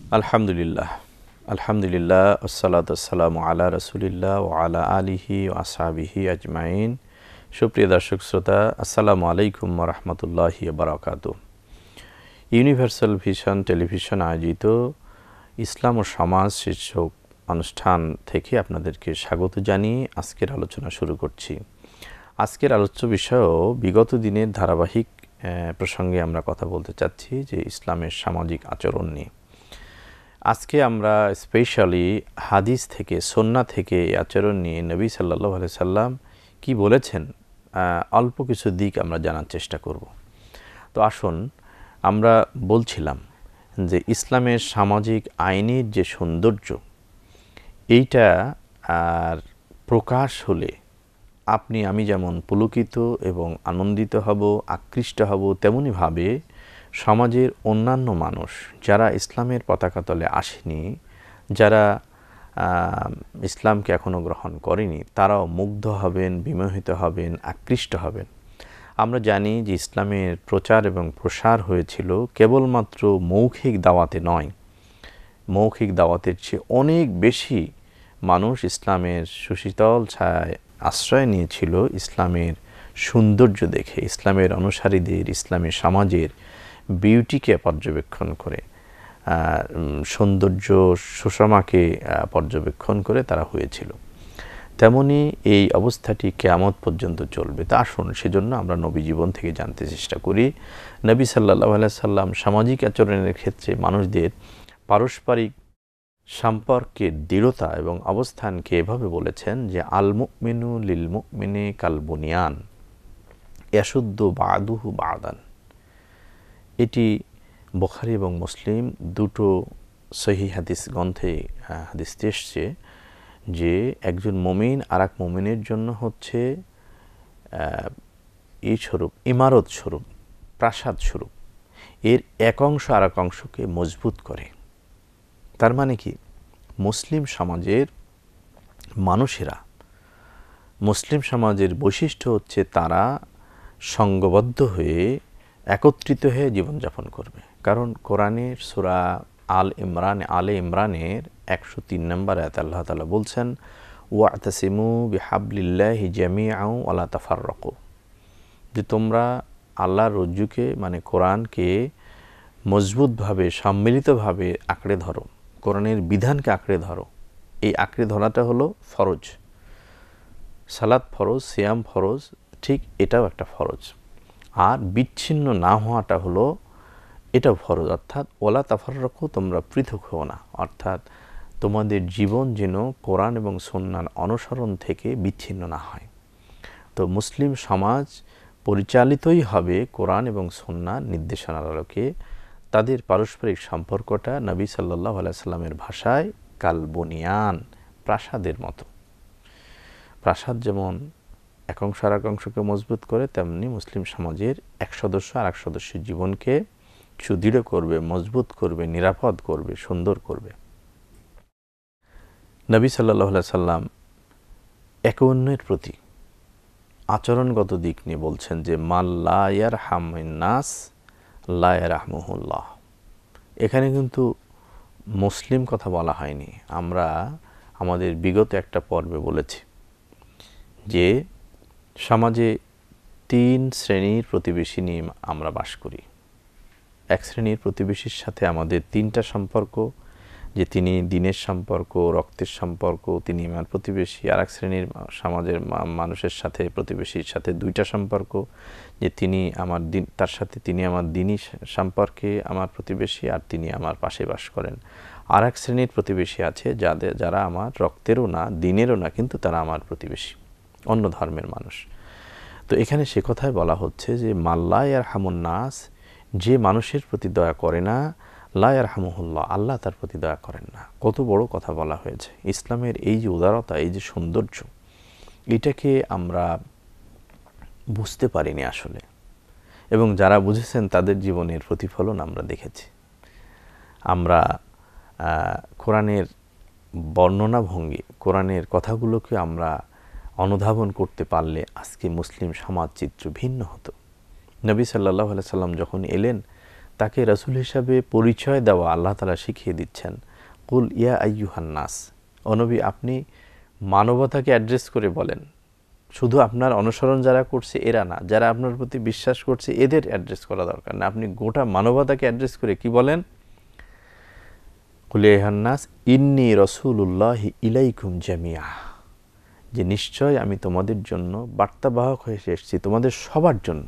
আলহামদুলিল্লাহ আলহামদুলিল্লাহ আসসালাতু আসসালামু আলা রাসূলিল্লাহ ওয়া আলা আলিহি ওয়া আসহাবিহি আজমাইন। সুপ্রিয় দর্শক শ্রোতা, আসসালামু আলাইকুম ওয়া রাহমাতুল্লাহি ওয়া বারাকাতুহু। ইউনিভার্সাল ভিশন টেলিভিশন আয়োজিত ইসলাম ও সমাজ শীর্ষক অনুষ্ঠান থেকে আপনাদেরকে স্বাগত জানিয়ে আজকের আলোচনা শুরু করছি। আজকের আলোচ্য বিষয়ও বিগত দিনের ধারাবাহিক প্রসঙ্গে আমরা কথা বলতে চাচ্ছি, যে ইসলামের সামাজিক আচরণ নিয়ে। আজকে আমরা স্পেশালি হাদিস থেকে, সুন্নাহ থেকে এই আচরণ নিয়ে নবী সাল্লাল্লাহু আলাইহি সাল্লাম কি বলেছেন, অল্প কিছু দিক আমরা জানার চেষ্টা করব। তো আসুন, আমরা বলছিলাম যে ইসলামের সামাজিক আইনের যে সৌন্দর্য, এইটা আর প্রকাশ হলে আপনি আমি যেমন পুলকিত এবং আনন্দিত হব, আকৃষ্ট হব, তেমনিভাবে সমাজের অন্যান্য মানুষ যারা ইসলামের পতাকা তলে আসেনি, যারা ইসলামকে এখনও গ্রহণ করেনি, তারাও মুগ্ধ হবেন, বিমোহিত হবেন, আকৃষ্ট হবেন। আমরা জানি যে ইসলামের প্রচার এবং প্রসার হয়েছিল কেবলমাত্র মৌখিক দাওয়াতে নয়, মৌখিক দাওয়াতের চেয়ে অনেক বেশি মানুষ ইসলামের সুশীতল ছায়ায় আশ্রয় নিয়েছিল ইসলামের সৌন্দর্য দেখে, ইসলামের অনুসারীদের, ইসলামী সমাজের বিউটিকে পর্যবেক্ষণ করে, সৌন্দর্য সুষমাকে পর্যবেক্ষণ করে তারা হয়েছিল। তেমনি এই অবস্থাটি কিয়ামত পর্যন্ত চলবে। তা আসুন, সেজন্য আমরা নবী জীবন থেকে জানতে চেষ্টা করি নবী সাল্লাল্লাহু আলাইহি সাল্লাম সামাজিক আচরণের ক্ষেত্রে মানুষদের পারস্পরিক সম্পর্কের দৃঢ়তা এবং অবস্থানকে এভাবে বলেছেন যে আল মুমিনু লিল মুমিনি কাল বুনিয়ান ইয়াশুদ্দু বাদুহু বাদান। এটি বুখারী এবং মুসলিম দুটো সহিহ হাদিস গ্রন্থে হাদিসটি এসছে যে একজন মুমিন আর এক মুমিনের জন্য হচ্ছে এই স্বরূপ, ইমারত স্বরূপ, প্রাসাদ স্বরূপ। এর এক অংশ আর এক অংশকে মজবুত করে। তার মানে কি, মুসলিম সমাজের মানুষেরা, মুসলিম সমাজের বৈশিষ্ট্য হচ্ছে তারা সংঘবদ্ধ হয়ে, একত্রিত হয়ে জীবনযাপন করবে। কারণ কোরআনের সূরা আলে ইমরানের 103 নম্বর আয়াতে আল্লাহ তাআলা বলছেন, ওয়া'তাসিমু বিহাবলিল্লাহি জামিআন ওয়া লা তাফাররাকু, যে তোমরা আল্লাহর রজ্জুকে মানে কোরআনকে মজবুতভাবে, সম্মিলিতভাবে আঁকড়ে ধরো, কোরআনের বিধানকে আঁকড়ে ধরো। এই আঁকড়ে ধরাটা হলো ফরজ। সালাত ফরজ, সিয়াম ফরজ, ঠিক এটাও একটা ফরজ। আর বিচ্ছিন্ন না হওয়াটা হলো এটাও ফরজ। অর্থাৎ ওয়ালা তাফাররাকু, তোমরা পৃথক হও না। অর্থাৎ তোমাদের জীবন যেন কোরআন এবং সুন্নাহর অনুসরণ থেকে বিচ্ছিন্ন না হয়। তো মুসলিম সমাজ পরিচালিতই হবে কোরআন এবং সুন্নাহর নির্দেশনার আলোকে। তাদের পারস্পরিক সম্পর্কটা নবী সাল্লাল্লাহু আলাইহি সাল্লামের ভাষায় কাল বুনিয়ান, প্রাসাদের মতো। প্রাসাদ যেমন এক অংশ আর এক অংশকে মজবুত করে, তেমনি মুসলিম সমাজের এক সদস্য আর এক সদস্যের জীবনকে সুদৃঢ় করবে, মজবুত করবে, নিরাপদ করবে, সুন্দর করবে। নবী সাল্লাল্লাহু আলাইহি সাল্লাম একে অন্যের প্রতি আচরণগত দিক নিয়ে বলছেন যে মান লা ইয়ারহামিন নাস লা ইয়ারহামুহুল্লাহ। এখানে কিন্তু মুসলিম কথা বলা হয়নি। আমরা আমাদের বিগত একটা পর্বে বলেছি যে সমাজে 3 শ্রেণীর প্রতিবেশী নিয়ে আমরা বাস করি। এক শ্রেণীর প্রতিবেশীর সাথে আমাদের 3টা সম্পর্ক, যে তিনি দিনের সম্পর্ক, রক্তের সম্পর্ক, তিনি আমার প্রতিবেশী। আর এক শ্রেণীর সমাজের মানুষের সাথে, প্রতিবেশীর সাথে 2টা সম্পর্ক, যে তিনি আমার দিন, তার সাথে তিনি আমার দিনই সম্পর্কে আমার প্রতিবেশী, আর তিনি আমার পাশে বাস করেন। আর এক শ্রেণীর প্রতিবেশী আছে যারা আমার রক্তেরও না, দিনেরও না, কিন্তু তারা আমার প্রতিবেশী, অন্য ধর্মের মানুষ। তো এখানে সে কথাই বলা হচ্ছে যে মাল্লা ইয়ারহামুন নাস, যে মানুষের প্রতি দয়া করে না, লা ইয়ারহামুহুল্লাহ, আল্লাহ তার প্রতি দয়া করেন না। কত বড় কথা বলা হয়েছে। ইসলামের এই যে উদারতা, এই যে সৌন্দর্য, এটাকে আমরা বুঝতে পারিনি আসলে, এবং যারা বুঝেছেন তাদের জীবনের প্রতিফলন আমরা দেখেছি। আমরা কোরআনের বর্ণনা ভঙ্গি, কোরআনের কথাগুলোকে আমরা অনুধাবন করতে পারলে আজকে মুসলিম সমাজ চিত্র ভিন্ন হতো। নবী সাল্লাল্লাহু আলাইহি সাল্লাম যখন এলেন, তাকে রাসূল হিসাবে পরিচয় দেওয়া আল্লাহ তাআলা শিখিয়ে দিচ্ছেন। কুল ইয়া আইয়ুহান নাস, ও নবী আপনি মানবতাকে অ্যাড্রেস করে বলেন, শুধু আপনার অনুসরণ যারা করছে এরা না, যারা আপনার প্রতি বিশ্বাস করছে এদের অ্যাড্রেস করা দরকার না, আপনি গোটা মানবতাকে অ্যাড্রেস করে কি বলেন? কুল ইয়া আইয়ুহান নাস ইন্নী রাসূলুল্লাহি ইলাইকুম জামিআ, যে নিশ্চয় আমি তোমাদের জন্য বার্তাবাহক হয়ে এসেছি, তোমাদের সবার জন্য,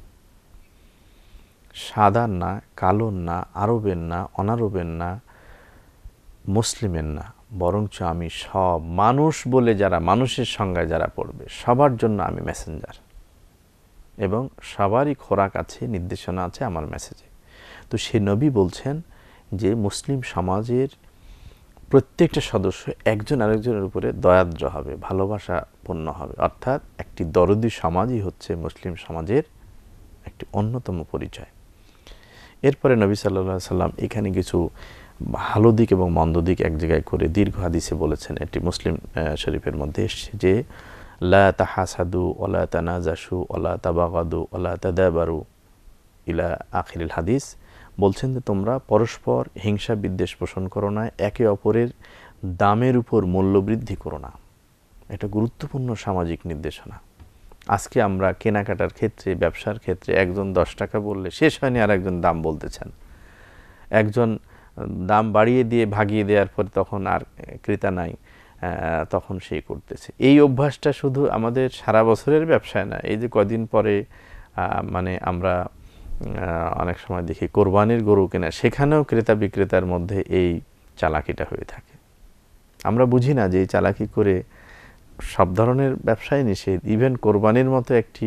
সাদা না, কালো না, আরবের না, অনারবের না, মুসলিমের না, বরঞ্চ আমি সব মানুষ বলে যারা মানুষের সংজ্ঞায় যারা পড়বে সবার জন্য আমি মেসেঞ্জার, এবং সবারই খোরাক আছে, নির্দেশনা আছে আমার মেসেজে। তো সে নবী বলছেন যে মুসলিম সমাজের প্রত্যেকটা সদস্য একজন আরেকজনের উপরে দয়াদ্র হবে, ভালোবাসাপূর্ণ হবে, অর্থাৎ একটি দরদি সমাজই হচ্ছে মুসলিম সমাজের একটি অন্যতম পরিচয়। এরপরে নবী সাল্লাল্লাহু আলাইহি সাল্লাম এখানে কিছু ভালো দিক এবং মন্দ দিক এক জায়গায় করে দীর্ঘ হাদিসে বলেছেন। এটি মুসলিম শরীফের মধ্যে এসেছে যে লা তাহাসাদু ওয়ালা তানাজাশু ওয়ালা তাবাগাদু ওয়ালা তাদাবারু ইলা আখিরিল হাদিস। বলছেন যে তোমরা পরস্পর হিংসা বিদ্বেষ পোষণ করো না, একে অপরের দামের উপর মূল্য বৃদ্ধি করো না। এটা গুরুত্বপূর্ণ সামাজিক নির্দেশনা। আজকে আমরা কেনাকাটার ক্ষেত্রে, ব্যবসার ক্ষেত্রে একজন 10 টাকা বললে শেষ হয়নি আর একজন দাম বলতেছেন, একজন দাম বাড়িয়ে দিয়ে ভাগিয়ে দেওয়ার পর তখন আর ক্রেতা নাই, তখন সেই করতেছে। এই অভ্যাসটা শুধু আমাদের সারা বছরের ব্যবসায় না, এই যে কদিন পরে মানে আমরা অনেক সময় দেখি কোরবানির গরু কেনা, সেখানেও ক্রেতা বিক্রেতার মধ্যে এই চালাকিটা হয়ে থাকে। আমরা বুঝি না যে এই চালাকি করে সব ধরনের ব্যবসায় নিষেধ, ইভেন কোরবানির মতো একটি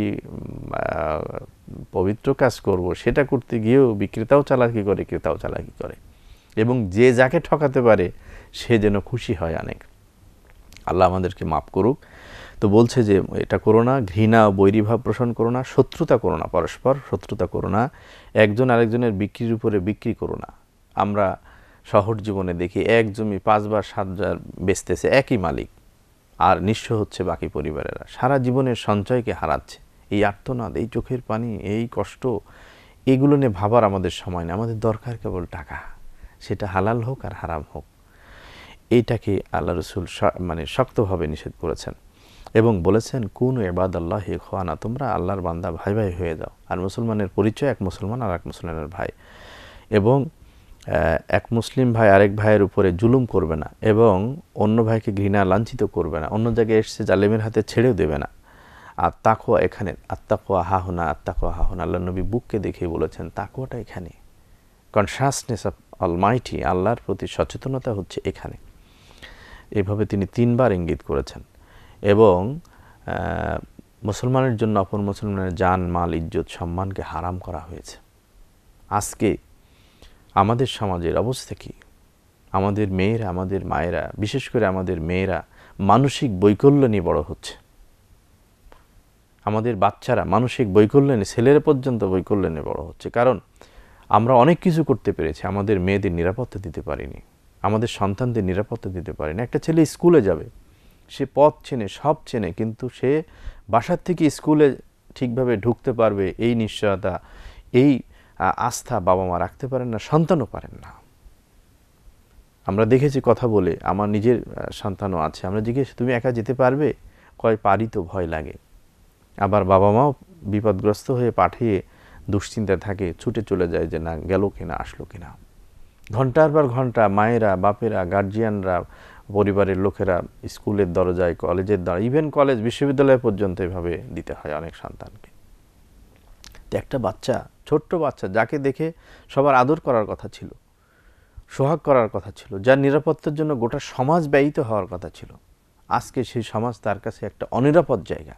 পবিত্র কাজ করব সেটা করতে গিয়েও বিক্রেতাও চালাকি করে, ক্রেতাও চালাকি করে, এবং যে যাকে ঠকাতে পারে সে যেন খুশি হয় অনেক। আল্লাহ আমাদেরকে মাফ করুক। তো বলছে যে এটা করো না, ঘৃণা ও বৈরীভাব পোষণ করো না, শত্রুতা করো না, পরস্পর শত্রুতা করো না, একজন আরেকজনের বিক্রির উপরে বিক্রি করো না। আমরা শহর জীবনে দেখি এক জমি 5 বার 7 বার বেচতেছে একই মালিক, আর নিঃস্ব হচ্ছে বাকি পরিবারেরা, সারা জীবনের সঞ্চয়কে হারাচ্ছে। এই আর্তনাদ, এই চোখের পানি, এই কষ্ট, এগুলো নিয়ে ভাবার আমাদের সময় নেই। আমাদের দরকার কেবল টাকা, সেটা হালাল হোক আর হারাম হোক। এইটাকে আল্লাহ রসুল মানে শক্তভাবে নিষেধ করেছেন এবং বলেছেন কুনু ইবাদাল্লাহি ইখওয়ানা, তোমরা আল্লাহর বান্দা, ভাই ভাই হয়ে যাও। আর মুসলমানের পরিচয় এক মুসলমান আর এক মুসলমানের ভাই, এবং এক মুসলিম ভাই আরেক ভাইয়ের উপরে জুলুম করবে না, এবং অন্য ভাইকে ঘৃণা লাঞ্ছিত করবে না, অন্য জায়গায় এসে জালেমের হাতে ছেড়েও দেবে না। আর তাকওয়া এখানে, আত্তাকওয়া হাহুনা, আত্তাকওয়া হাহুনা, আল্লাহ নবী বুককে দেখে বলেছেন তাকওয়াটা এখানে, কনসাসনেস অফ অলমাইটি, আল্লাহর প্রতি সচেতনতা হচ্ছে এখানে। এভাবে তিনি 3 বার ইঙ্গিত করেছেন। এবং মুসলমানের জন্য অপর মুসলমানের জান, মাল, ইজ্জত, সম্মানকে হারাম করা হয়েছে। আজকে আমাদের সমাজের অবস্থা কি? আমাদের মেয়েরা, আমাদের মায়েরা, বিশেষ করে আমাদের মেয়েরা মানসিক বৈকল্য নিয়ে বড় হচ্ছে। আমাদের বাচ্চারা মানসিক বৈকল্য নিয়ে, ছেলেরা পর্যন্ত বৈকল্য নিয়ে বড় হচ্ছে। কারণ আমরা অনেক কিছু করতে পেরেছি, আমাদের মেয়েদের নিরাপত্তা দিতে পারিনি, আমাদের সন্তানদের নিরাপত্তা দিতে পারিনি। একটা ছেলে স্কুলে যাবে, সে পথ চেনে, সব চেনে, কিন্তু সে বাসার থেকে স্কুলে ঠিকভাবে ঢুকতে পারবে এই নিশ্চয়তা, এই আস্থা বাবা মা রাখতে পারেন না, সন্তানও পারেন না। আমরা দেখেছি কথা বলে, আমার নিজের সন্তানও আছে, আমরা জিজ্ঞেস তুমি একা যেতে পারবে? কয় পারি তো, ভয় লাগে। আবার বাবা মাও বিপদগ্রস্ত হয়ে পাঠিয়ে দুশ্চিন্তায় থাকে, ছুটে চলে যায় যে না গেল কিনা, আসলো কিনা। ঘন্টার পর ঘন্টা মায়েরা, বাপেরা, গার্জিয়ানরা, পরিবারের লোকেরা স্কুলের দরজায়, কলেজের দরজায়, ইভেন কলেজ, বিশ্ববিদ্যালয় পর্যন্ত এভাবে দিতে হয় অনেক সন্তানকে। তো একটা বাচ্চা, ছোট্ট বাচ্চা, যাকে দেখে সবার আদর করার কথা ছিল, সোহাগ করার কথা ছিল, যার নিরাপত্তার জন্য গোটা সমাজ ব্যয়িত হওয়ার কথা ছিল, আজকে সেই সমাজ তার কাছে একটা অনিরাপদ জায়গা।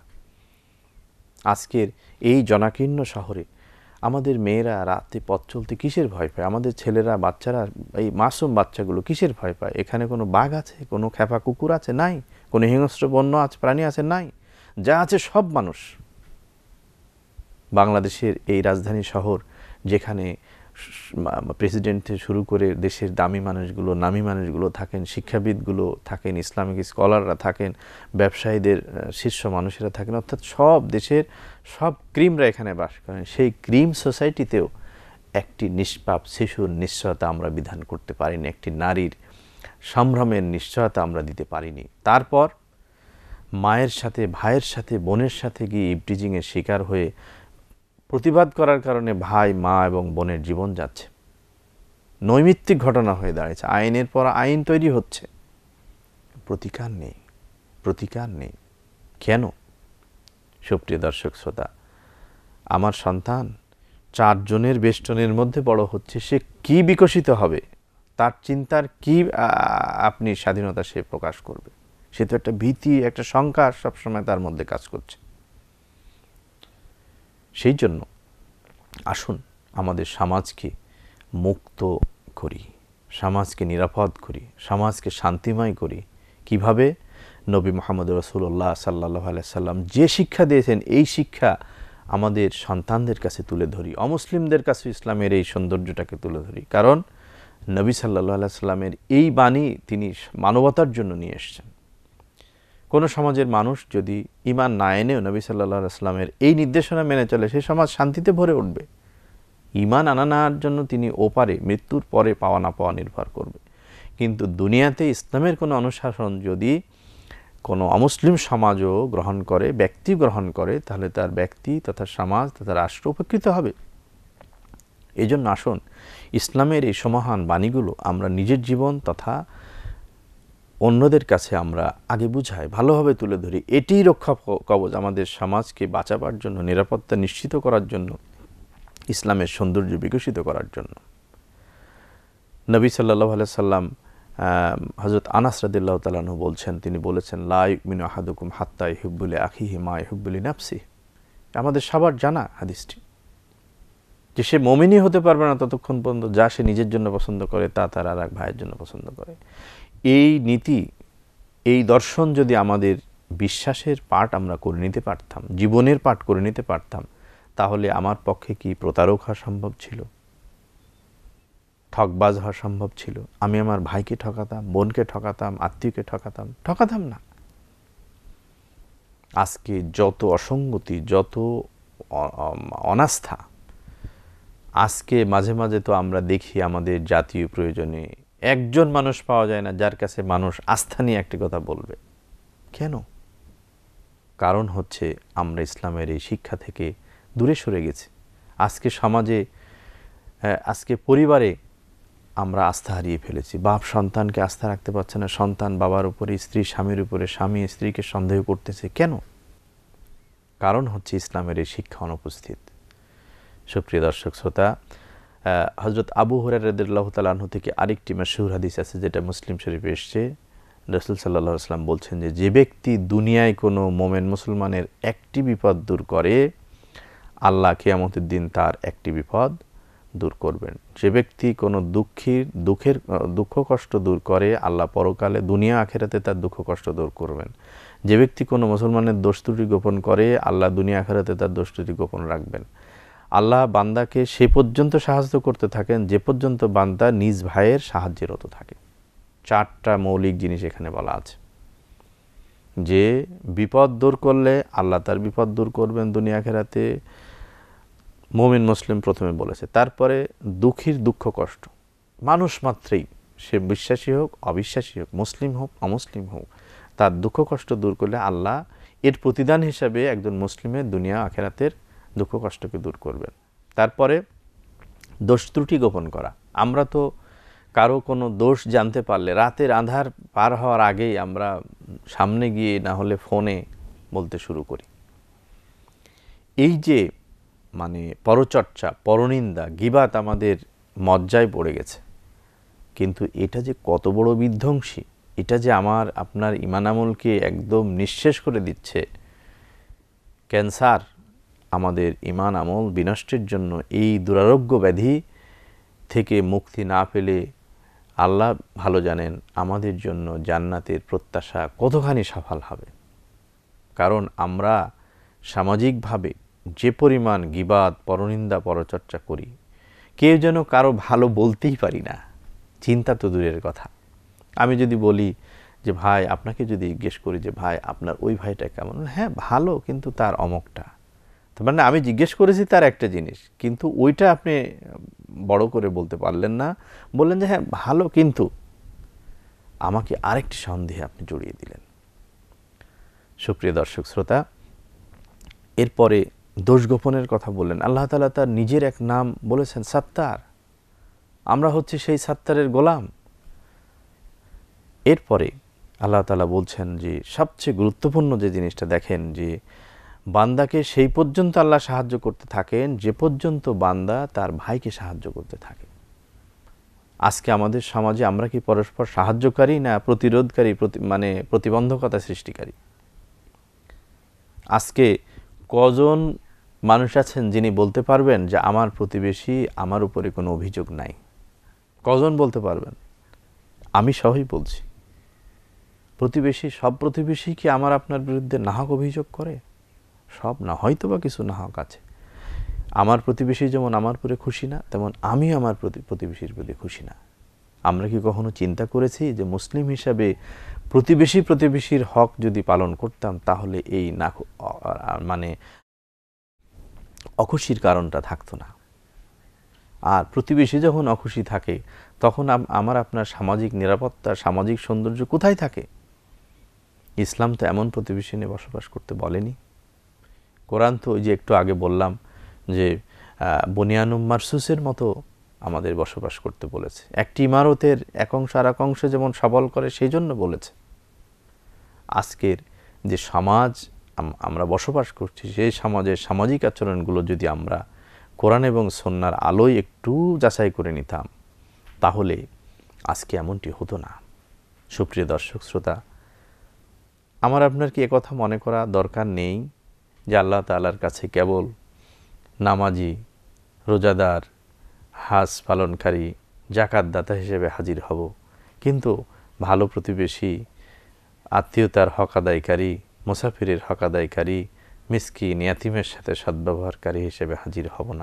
আজকের এই জনাকীর্ণ শহরে আমাদের মেয়েরা রাতে পথ চলতে কিসের ভয় পায়? আমাদের ছেলেরা, বাচ্চারা, এই মাসুম বাচ্চাগুলো কিসের ভয় পায়? এখানে কোনো বাঘ আছে, কোনো খেপা কুকুর আছে? নাই। কোনো হিংস্র বন্য আছে, প্রাণী আছে? নাই। যা আছে সব মানুষ। বাংলাদেশের এই রাজধানী শহর, যেখানে প্রেসিডেন্ট থেকে শুরু করে দেশের দামি মানুষগুলো, নামী মানুষগুলো থাকেন, শিক্ষাবিদগুলো থাকেন, ইসলামিক স্কলাররা থাকেন, ব্যবসায়ীদের শীর্ষ মানুষেরা থাকেন, অর্থাৎ সব দেশের সব ক্রিমরা এখানে বাস করেন। সেই ক্রিম সোসাইটিতেও একটি নিষ্পাপ শিশুর নিশ্চয়তা আমরা বিধান করতে পারিনি, একটি নারীর সম্ভ্রমের নিশ্চয়তা আমরা দিতে পারিনি। তারপর মায়ের সাথে, ভাইয়ের সাথে, বোনের সাথে গিয়ে ইভটিজিংয়ের শিকার হয়ে প্রতিবাদ করার কারণে ভাই, মা এবং বোনের জীবন যাচ্ছে। নৈমিত্তিক ঘটনা হয়ে দাঁড়িয়েছে। আইনের পর আইন তৈরি হচ্ছে, প্রতিকার নেই, প্রতিকার নেই। কেন? সুপ্রিয় দর্শক শ্রোতা, আমার সন্তান 4 জনের বেষ্টনের মধ্যে বড় হচ্ছে, সে কি বিকশিত হবে, তার চিন্তার কি আপনি স্বাধীনতা সে প্রকাশ করবে? সে তো একটা ভীতি, একটা শঙ্কা সবসময় তার মধ্যে কাজ করছে। সেই জন্য আসুন আমাদের সমাজকে মুক্ত করি, সমাজকে নিরাপদ করি, সমাজকে শান্তিময় করি। কিভাবে? নবী মুহাম্মদ রাসূলুল্লাহ সাল্লাল্লাহু আলাইহি সাল্লাম যে শিক্ষা দিয়েছেন, এই শিক্ষা আমাদের সন্তানদের কাছে তুলে ধরি, অমুসলিমদের কাছে ইসলামের এই সৌন্দর্যটাকে তুলে ধরি। কারণ নবী সাল্লাল্লাহু আলাইহি সাল্লামের এই বাণী তিনি মানবতার জন্য নিয়ে এসেছেন। কোনো সমাজের মানুষ যদি ঈমান না এনেও নবী সাল্লাল্লাহু আলাইহি সাল্লামের এই নির্দেশনা মেনে চলে, সেই সমাজ শান্তিতে ভরে উঠবে। ঈমান আনা নেওয়ার জন্য তিনি ওপারে, মৃত্যুর পরে পাওয়া না পাওয়া নির্ভর করবে। কিন্তু দুনিয়াতে ইসলামের কোনো অনুশাসন যদি কোনো অমুসলিম সমাজও গ্রহণ করে, ব্যক্তি গ্রহণ করে, তাহলে তার ব্যক্তি তথা সমাজ তথা রাষ্ট্র উপকৃত হবে। এই জন্য আসুন ইসলামের এই সমহান বাণীগুলো আমরা নিজের জীবন তথা অন্যদের কাছে আমরা আগে বুঝাই, ভালোভাবে তুলে ধরি। এটিই রক্ষা কবচ আমাদের সমাজকে বাঁচাবার জন্য, নিরাপত্তা নিশ্চিত করার জন্য, ইসলামের সৌন্দর্য বিকশিত করার জন্য। নবী সাল্লাল্লাহু আলাইহি সাল্লাম হযরত আনাস রাদিয়াল্লাহু তাআলা আনহু বলছেন, তিনি বলেছেন, লা ইউমিনু আহাদুকুম হাত্তা ইউহিব্বু লিআখিহি মা ইউহিব্বু লিনাফসিহি। আমাদের সবার জানা হাদিসটি, যে সে মুমিনই হতে পারবে না ততক্ষণ পর্যন্ত যা সে নিজের জন্য পছন্দ করে তা তার আর এক ভাইয়ের জন্য পছন্দ করে। এই নীতি, এই দর্শন যদি আমাদের বিশ্বাসের পাঠ আমরা করে নিতে পারতাম, জীবনের পাঠ করে নিতে পারতাম, তাহলে আমার পক্ষে কি প্রতারক হওয়া সম্ভব ছিল? ঠকবাজ হওয়া সম্ভব ছিল? আমি আমার ভাইকে ঠকাতাম, বোনকে ঠকাতাম, আত্মীয়কে ঠকাতাম? ঠকাতাম না। আজকে যত অসঙ্গতি, যত অনাস্থা, আজকে মাঝে মাঝে তো আমরা দেখি আমাদের জাতীয় প্রয়োজনে একজন মানুষ পাওয়া যায় না যার কাছে মানুষ আস্থা নিয়ে একটি কথা বলবে। কেন? কারণ হচ্ছে আমরা ইসলামের এই শিক্ষা থেকে দূরে সরে গেছি। আজকে সমাজে, আজকে পরিবারে আমরা আস্থা হারিয়ে ফেলেছি। বাপ সন্তানকে আস্থা রাখতে পারছে না, সন্তান বাবার উপরে, স্ত্রী স্বামীর উপরে, স্বামী স্ত্রীকে সন্দেহ করতেছে। কেন? কারণ হচ্ছে ইসলামের এই শিক্ষা অনুপস্থিত। সুপ্রিয় দর্শক শ্রোতা, হযরত আবু হুরায়রা রাদিয়াল্লাহু তাআলা আনহু থেকে আরেকটি মাশহুর হাদিস আছে, যেটা মুসলিম শরীফে এসেছে। রাসূল সাল্লাল্লাহু আলাইহি ওয়াসাল্লাম বলছেন যে ব্যক্তি দুনিয়ায় কোনো মুমিন মুসলমানের একটি বিপদ দূর করে, আল্লাহ কিয়ামতের দিন তার একটি বিপদ দূর করবেন। যে ব্যক্তি কোনো দুঃখ কষ্ট দূর করে, আল্লাহ পরকালে দুনিয়া আখিরাতে তার দুঃখ কষ্ট দূর করবেন। যে ব্যক্তি কোনো মুসলমানের দোষ ত্রুটি গোপন করে, আল্লাহ দুনিয়া আখিরাতে তার দোষ ত্রুটি গোপন রাখবেন। আল্লাহ বান্দাকে সে পর্যন্ত সাহায্য করতে থাকেন যে পর্যন্ত বান্দা নিজ ভাইয়ের সাহায্যরত থাকে। 4টা মৌলিক জিনিস এখানে বলা আছে, যে বিপদ দূর করলে আল্লাহ তার বিপদ দূর করবেন দুনিয়া আখিরাতে। মুমিন মুসলিম প্রথমে বলেছে, তারপরে দুঃখীর দুঃখ কষ্ট, মানুষ মাত্রেই, সে বিশ্বাসী হোক অবিশ্বাসী হোক, মুসলিম হোক অমুসলিম হোক, তার দুঃখ কষ্ট দূর করলে আল্লাহ এর প্রতিদান হিসাবে একজন মুসলিমের দুনিয়া আখিরাতের দুঃখ কষ্টকে দূর করবেন। তারপরে দোষ ত্রুটি গোপন করা। আমরা তো কারো কোনো দোষ জানতে পারলে রাতের আঁধার পার হওয়ার আগেই আমরা সামনে গিয়ে না হলে ফোনে বলতে শুরু করি। এই যে পরচর্চা, পরনিন্দা, গীবাত আমাদের মজ্জায় পড়ে গেছে। কিন্তু এটা যে কত বড় বিধ্বংসী, এটা যে আমার আপনার ঈমান আমলকে একদম নিঃশেষ করে দিচ্ছে। ক্যান্সার আমাদের ঈমান আমল বিনষ্টের জন্য এই দুরারোগ্য ব্যাধি থেকে মুক্তি না পেলে আল্লাহ ভালো জানেন আমাদের জন্য জান্নাতের প্রত্যাশা কতখানি সফল হবে। কারণ আমরা সামাজিকভাবে যে পরিমাণ গীবাত, পরনিন্দা, পরচর্চা করি, কেউ যেন কারো ভালো বলতেই পারি না, চিন্তা তো দূরের কথা। আমি যদি বলি যে ভাই, আপনাকে যদি জিজ্ঞেস করি যে ভাই আপনার ওই ভাইটা কেমন, হ্যাঁ ভালো, কিন্তু তার অমকটা, তার মানে আমি জিজ্ঞেস করেছি তার একটা জিনিস, কিন্তু ওইটা আপনি বড় করে বলতে পারলেন না, বললেন যে হ্যাঁ ভালো, কিন্তু আমাকে আরেকটি সন্দেহে আপনি জড়িয়ে দিলেন। সুপ্রিয় দর্শক শ্রোতা, এরপরে দোষ গোপনের কথা বললেন। আল্লাহ তাআলা তার নিজের এক নাম বলেছেন সাত্তার, আমরা হচ্ছে সেই সাত্তারের গোলাম। এরপরে আল্লাহ তাআলা বলছেন যে সবচেয়ে গুরুত্বপূর্ণ যে জিনিসটা দেখেন, যে বান্দাকে সেই পর্যন্ত আল্লাহ সাহায্য করতে থাকেন যে পর্যন্ত বান্দা তার ভাইকে সাহায্য করতে থাকে। আজকে আমাদের সমাজে আমরা কি পরস্পর সাহায্যকারী না প্রতিরোধকারী, মানে প্রতিবন্ধকতা সৃষ্টিকারী? আজকে কজন মানুষ আছেন যিনি বলতে পারবেন যে আমার প্রতিবেশী আমার উপরে কোনো অভিযোগ নাই? কজন বলতে পারবেন? আমি সহই বলছি, প্রতিবেশী, সব প্রতিবেশী কি আমার আপনার বিরুদ্ধে নাহক অভিযোগ করে? সব না, হয়তো বা কিছু নাহক আছে। আমার প্রতিবেশী যেমন আমার উপরে খুশি না, তেমন আমি আমার প্রতিবেশীর প্রতি খুশি না। আমরা কি কখনো চিন্তা করেছি যে মুসলিম হিসাবে প্রতিবেশীর হক যদি পালন করতাম তাহলে এই না মানে অখুশির কারণটা থাকতো না? আর প্রতিবেশী যখন অখুশি থাকে তখন আমার আপনার সামাজিক নিরাপত্তা, সামাজিক সৌন্দর্য কোথায় থাকে? ইসলাম তো এমন প্রতিবেশী নিয়ে বসবাস করতে বলেনি। কোরআন তো ওই যে একটু আগে বললাম যে বুনিয়ানুম মারসুসের মতো আমাদের বসবাস করতে বলেছে। একটি ইমারতের এক অংশ আর এক অংশ যেমন সবল করে সেই জন্য বলেছে। আজকের যে সমাজ আমরা বসবাস করছি, সেই সমাজের সামাজিক আচরণগুলো যদি আমরা কোরআন এবং সুন্নাহর আলোয় একটু যাচাই করে নিতাম তাহলে আজকে এমনটি হতো না। সুপ্রিয় দর্শক শ্রোতা, আমার আপনার কি একথা মনে করা দরকার নেই যে আল্লাহ তাআলার কাছে কেবল নামাজি, রোজাদার, হাজ পালনকারী, জাকাত দাতা হিসেবে হাজির হব, কিন্তু ভালো প্রতিবেশী, আত্মীয়তার হক আদায়কারী, মুসাফিরের হক আদায়কারী, মিসকিন, ইয়াতীমের সাথে সদ্ব্যবহারকারী হিসেবে হাজির হব না?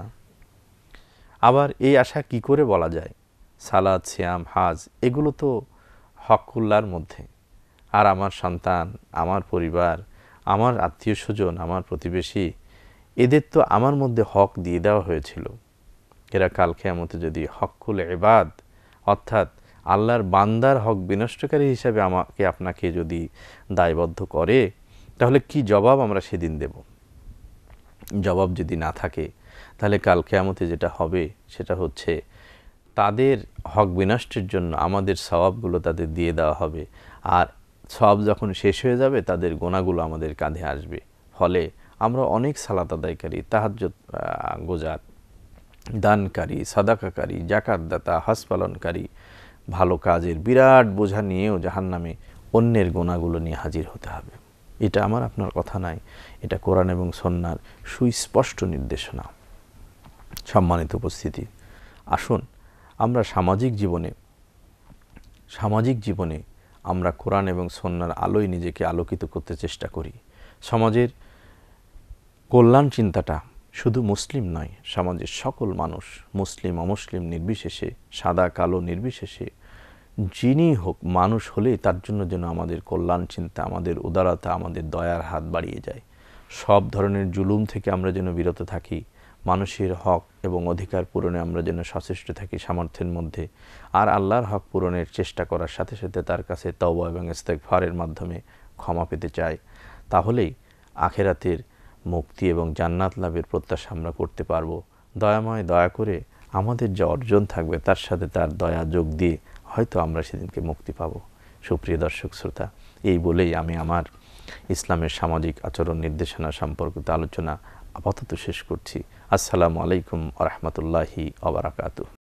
আবার এই আশা কি করে বলা যায়? সালাত, সিয়াম, হাজ এগুলো তো হকুল্লাহর মধ্যে। আর আমার সন্তান, আমার পরিবার, আমার আত্মীয় স্বজন, আমার প্রতিবেশী, এদের তো আমার মধ্যে হক দিয়ে দেওয়া হয়েছিল। এরা কাল কিয়ামতে যদি হকুল ইবাদ অর্থাৎ আল্লাহর বান্দার হক বিনষ্টকারী হিসাবে আমাকে আপনাকে যদি দায়বদ্ধ করে, তাহলে কি জবাব আমরা সেদিন দেব? জবাব যদি না থাকে তাহলে কাল কিয়ামতে যেটা হবে সেটা হচ্ছে তাদের হক বিনষ্টের জন্য আমাদের সওয়াবগুলো তাদের দিয়ে দেওয়া হবে, আর সওয়াব যখন শেষ হয়ে যাবে তাদের গুনাহগুলো আমাদের কাঁধে আসবে। ফলে আমরা অনেক সালাত আদায়কারী, তাহাজ্জুদ গোজার, দানকারী, সাদাকাকারী, জাকাত দাতা, হজ পালনকারী, ভালো কাজের বিরাট বোঝা নিয়েও জাহান্নামে অন্যের গুনাহগুলো নিয়ে হাজির হতে হবে। এটা আমার আপনার কথা নাই, এটা কোরআন এবং সুন্নাহর সুস্পষ্ট নির্দেশনা। সম্মানিত উপস্থিতি, আসুন আমরা সামাজিক জীবনে আমরা কোরআন এবং সুন্নাহর আলোয় নিজেকে আলোকিত করতে চেষ্টা করি। সমাজের কল্যাণ চিন্তাটা শুধু মুসলিম নয়, সমাজের সকল মানুষ, মুসলিম অমুসলিম নির্বিশেষে, সাদা কালো নির্বিশেষে, যিনি হোক, মানুষ হলেই তার জন্য যেন আমাদের কল্যাণ চিন্তা, আমাদের উদারতা, আমাদের দয়ার হাত বাড়িয়ে যায়। সব ধরনের জুলুম থেকে আমরা যেন বিরত থাকি, মানুষের হক এবং অধিকার পূরণে আমরা যেন সচেষ্ট থাকি সামর্থ্যের মধ্যে, আর আল্লাহর হক পূরণের চেষ্টা করার সাথে সাথে তার কাছে তওবা এবং ইস্তেগফারের মাধ্যমে ক্ষমা পেতে চাই। তাহলেই আখিরাতের মুক্তি এবং জান্নাত লাভের প্রত্যাশা আমরা করতে পারব। দয়াময় দয়া করে আমাদের যা অর্জন থাকবে তার সাথে তার দয়া যোগ দিয়ে হয়তো আমরা সেদিনকে মুক্তি পাব। সুপ্রিয় দর্শক শ্রোতা, এই বলেই আমি আমার ইসলামের সামাজিক আচরণ নির্দেশনা সম্পর্কিত আলোচনা আপাতত শেষ করছি। আসসালামু আলাইকুম ওয়া রাহমাতুল্লাহি ওয়া বারাকাতুহু।